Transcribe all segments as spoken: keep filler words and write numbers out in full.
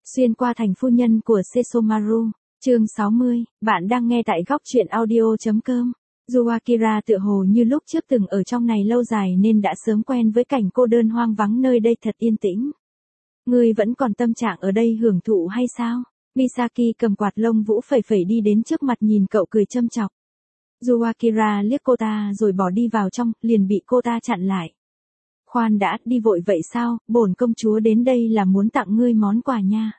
Xuyên qua thành phu nhân của Sesomaru, chương sáu mươi, bạn đang nghe tại góc truyện audio.com. Dù Akira tựa hồ như lúc trước từng ở trong này lâu dài nên đã sớm quen với cảnh cô đơn hoang vắng nơi đây thật yên tĩnh. Ngươi vẫn còn tâm trạng ở đây hưởng thụ hay sao? Misaki cầm quạt lông vũ phẩy phẩy đi đến trước mặt nhìn cậu cười châm chọc. Dù Akira liếc cô ta rồi bỏ đi vào trong, liền bị cô ta chặn lại. Khoan đã, đi vội vậy sao, bổn công chúa đến đây là muốn tặng ngươi món quà nha.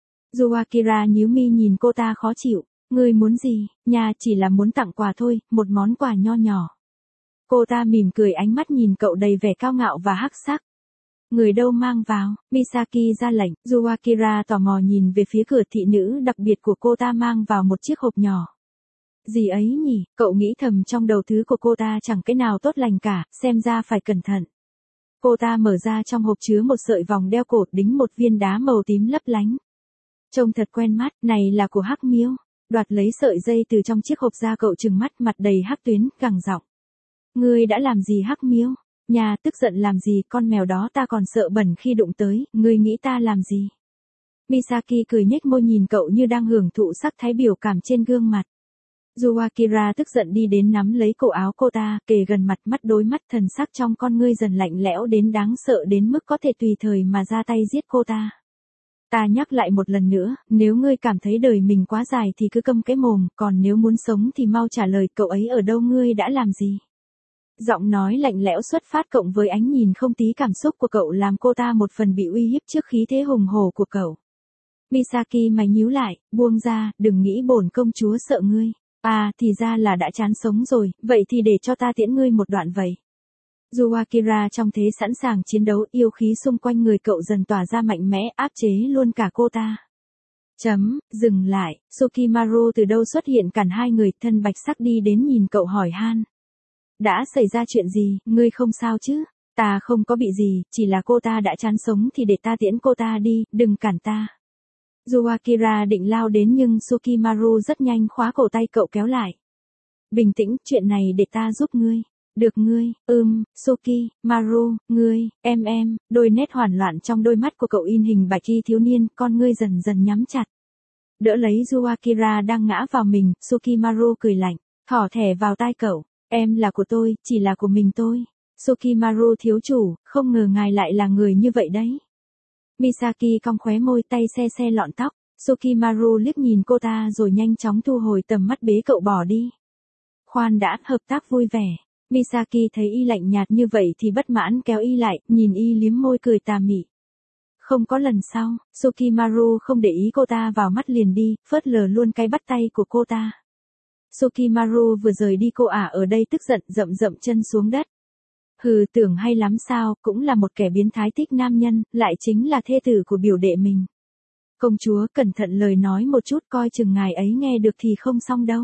Dù Akira nhíu mi nhìn cô ta khó chịu, ngươi muốn gì, nha chỉ là muốn tặng quà thôi, một món quà nho nhỏ. Cô ta mỉm cười ánh mắt nhìn cậu đầy vẻ cao ngạo và hắc sắc. Người đâu mang vào, Misaki ra lệnh, dù Akira tò mò nhìn về phía cửa thị nữ đặc biệt của cô ta mang vào một chiếc hộp nhỏ. Gì ấy nhỉ, cậu nghĩ thầm trong đầu thứ của cô ta chẳng cái nào tốt lành cả, xem ra phải cẩn thận. Cô ta mở ra trong hộp chứa một sợi vòng đeo cổ đính một viên đá màu tím lấp lánh. Trông thật quen mắt, này là của Hắc Miêu. Đoạt lấy sợi dây từ trong chiếc hộp ra cậu trừng mắt mặt đầy hắc tuyến, gằn giọng. Ngươi đã làm gì Hắc Miêu? Nhà tức giận làm gì, con mèo đó ta còn sợ bẩn khi đụng tới, ngươi nghĩ ta làm gì? Misaki cười nhếch môi nhìn cậu như đang hưởng thụ sắc thái biểu cảm trên gương mặt. Dù Akira tức giận đi đến nắm lấy cổ áo cô ta, kề gần mặt mắt đối mắt, thần sắc trong con ngươi dần lạnh lẽo đến đáng sợ đến mức có thể tùy thời mà ra tay giết cô ta. Ta nhắc lại một lần nữa, nếu ngươi cảm thấy đời mình quá dài thì cứ câm cái mồm, còn nếu muốn sống thì mau trả lời cậu ấy ở đâu, ngươi đã làm gì? Giọng nói lạnh lẽo xuất phát cộng với ánh nhìn không tí cảm xúc của cậu làm cô ta một phần bị uy hiếp trước khí thế hùng hổ của cậu. Misaki mày nhíu lại, buông ra, đừng nghĩ bổn công chúa sợ ngươi. À, thì ra là đã chán sống rồi, vậy thì để cho ta tiễn ngươi một đoạn vậy. Dù Akira trong thế sẵn sàng chiến đấu, yêu khí xung quanh người cậu dần tỏa ra mạnh mẽ, áp chế luôn cả cô ta. Chấm, dừng lại, Sukimaru từ đâu xuất hiện cản hai người, thân bạch sắc đi đến nhìn cậu hỏi han. Đã xảy ra chuyện gì, ngươi không sao chứ? Ta không có bị gì, chỉ là cô ta đã chán sống thì để ta tiễn cô ta đi, đừng cản ta. Dù Akira định lao đến nhưng Sukimaru rất nhanh khóa cổ tay cậu kéo lại. Bình tĩnh, chuyện này để ta giúp ngươi. Được ngươi, ưm, Sukimaru, ngươi, em em, đôi nét hoảng loạn trong đôi mắt của cậu in hình bạch y thiếu niên, con ngươi dần dần nhắm chặt. Đỡ lấy Dù Akira đang ngã vào mình, Sukimaru cười lạnh, thỏ thẻ vào tai cậu, em là của tôi, chỉ là của mình tôi. Sukimaru thiếu chủ, không ngờ ngài lại là người như vậy đấy. Misaki cong khóe môi, tay se se lọn tóc, Sukimaru liếc nhìn cô ta rồi nhanh chóng thu hồi tầm mắt bế cậu bỏ đi. Khoan đã, hợp tác vui vẻ. Misaki thấy y lạnh nhạt như vậy thì bất mãn kéo y lại, nhìn y liếm môi cười tà mị. Không có lần sau, Sukimaru không để ý cô ta vào mắt liền đi, phớt lờ luôn cái bắt tay của cô ta. Sukimaru vừa rời đi cô ả ở đây tức giận dậm dậm chân xuống đất. Hừ, tưởng hay lắm sao, cũng là một kẻ biến thái thích nam nhân, lại chính là thê tử của biểu đệ mình. Công chúa cẩn thận lời nói một chút, coi chừng ngài ấy nghe được thì không xong đâu.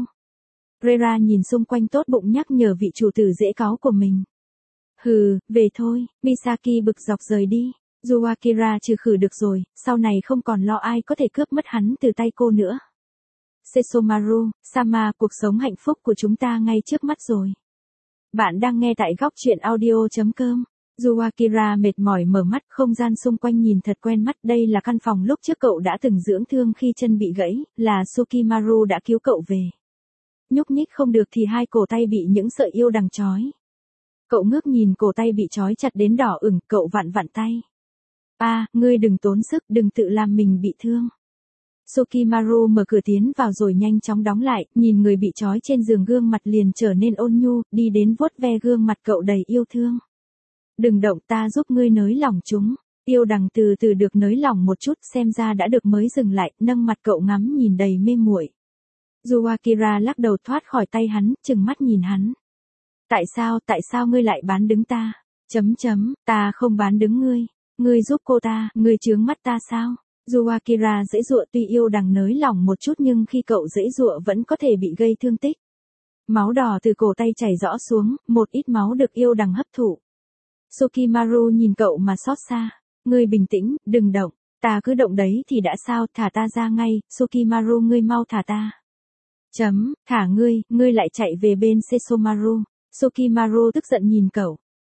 Rera nhìn xung quanh tốt bụng nhắc nhở vị chủ tử dễ cáu của mình. Hừ, về thôi, Misaki bực dọc rời đi. Dù Akira trừ khử được rồi, sau này không còn lo ai có thể cướp mất hắn từ tay cô nữa. Sesomaru, Sama, cuộc sống hạnh phúc của chúng ta ngay trước mắt rồi. Bạn đang nghe tại góc truyện audio.com. Dù Akira mệt mỏi mở mắt, không gian xung quanh nhìn thật quen mắt, đây là căn phòng lúc trước cậu đã từng dưỡng thương khi chân bị gãy, là Sukimaru đã cứu cậu về. Nhúc nhích không được thì hai cổ tay bị những sợi yêu đằng trói. Cậu ngước nhìn cổ tay bị trói chặt đến đỏ ửng, cậu vặn vặn tay. À, ngươi đừng tốn sức, đừng tự làm mình bị thương. Sukimaru mở cửa tiến vào rồi nhanh chóng đóng lại, nhìn người bị trói trên giường gương mặt liền trở nên ôn nhu, đi đến vuốt ve gương mặt cậu đầy yêu thương. Đừng động, ta giúp ngươi nới lỏng chúng. Yêu đằng từ từ được nới lỏng một chút, xem ra đã được mới dừng lại, nâng mặt cậu ngắm nhìn đầy mê muội. Dù Akira lắc đầu thoát khỏi tay hắn, chừng mắt nhìn hắn. Tại sao, tại sao ngươi lại bán đứng ta? Chấm chấm, ta không bán đứng ngươi. Ngươi giúp cô ta, ngươi chướng mắt ta sao? Dù Akira dễ dụa, tuy yêu đằng nới lỏng một chút nhưng khi cậu dễ dụa vẫn có thể bị gây thương tích. Máu đỏ từ cổ tay chảy rõ xuống, một ít máu được yêu đằng hấp thụ. Sukimaru nhìn cậu mà xót xa. Ngươi bình tĩnh, đừng động. Ta cứ động đấy thì đã sao, thả ta ra ngay, Sukimaru ngươi mau thả ta. Chấm, thả ngươi, ngươi lại chạy về bên Sesomaru. Sukimaru tức giận nhìn cậu.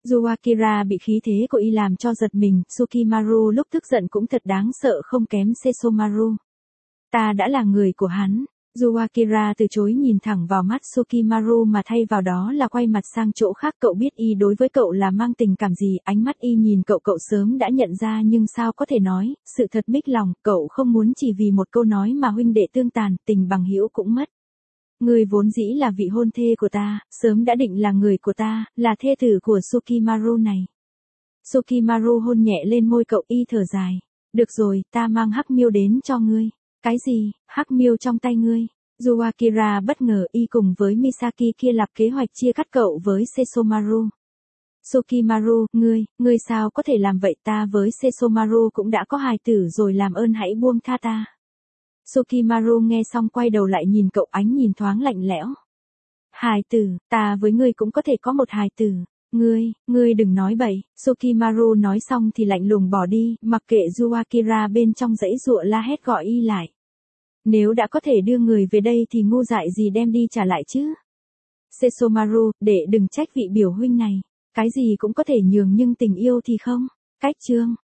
Yuakira bị khí thế của y làm cho giật mình, Tsukimaru lúc tức giận cũng thật đáng sợ không kém Sesomaru. Ta đã là người của hắn. Yuakira từ chối nhìn thẳng vào mắt Tsukimaru mà thay vào đó là quay mặt sang chỗ khác. Cậu biết y đối với cậu là mang tình cảm gì, ánh mắt y nhìn cậu cậu sớm đã nhận ra nhưng sao có thể nói, sự thật mích lòng, cậu không muốn chỉ vì một câu nói mà huynh đệ tương tàn, tình bằng hữu cũng mất. Ngươi vốn dĩ là vị hôn thê của ta, sớm đã định là người của ta, là thê tử của Tsukimaru này. Tsukimaru hôn nhẹ lên môi cậu, y thở dài. Được rồi, ta mang hắc miêu đến cho ngươi. Cái gì, hắc miêu trong tay ngươi? Yuakira bất ngờ, y cùng với Misaki kia lập kế hoạch chia cắt cậu với Sesomaru. Tsukimaru, ngươi, ngươi sao có thể làm vậy, ta với Sesomaru cũng đã có hài tử rồi, làm ơn hãy buông tha ta. Tsukimaru nghe xong quay đầu lại nhìn cậu, ánh nhìn thoáng lạnh lẽo. Hài tử, ta với ngươi cũng có thể có một hài tử. Ngươi, ngươi đừng nói bậy. Tsukimaru nói xong thì lạnh lùng bỏ đi, mặc kệ Yuakira bên trong dãy dụa la hét gọi y lại. Nếu đã có thể đưa người về đây thì ngu dại gì đem đi trả lại chứ? Sesomaru, để đừng trách vị biểu huynh này. Cái gì cũng có thể nhường nhưng tình yêu thì không. Cách chương.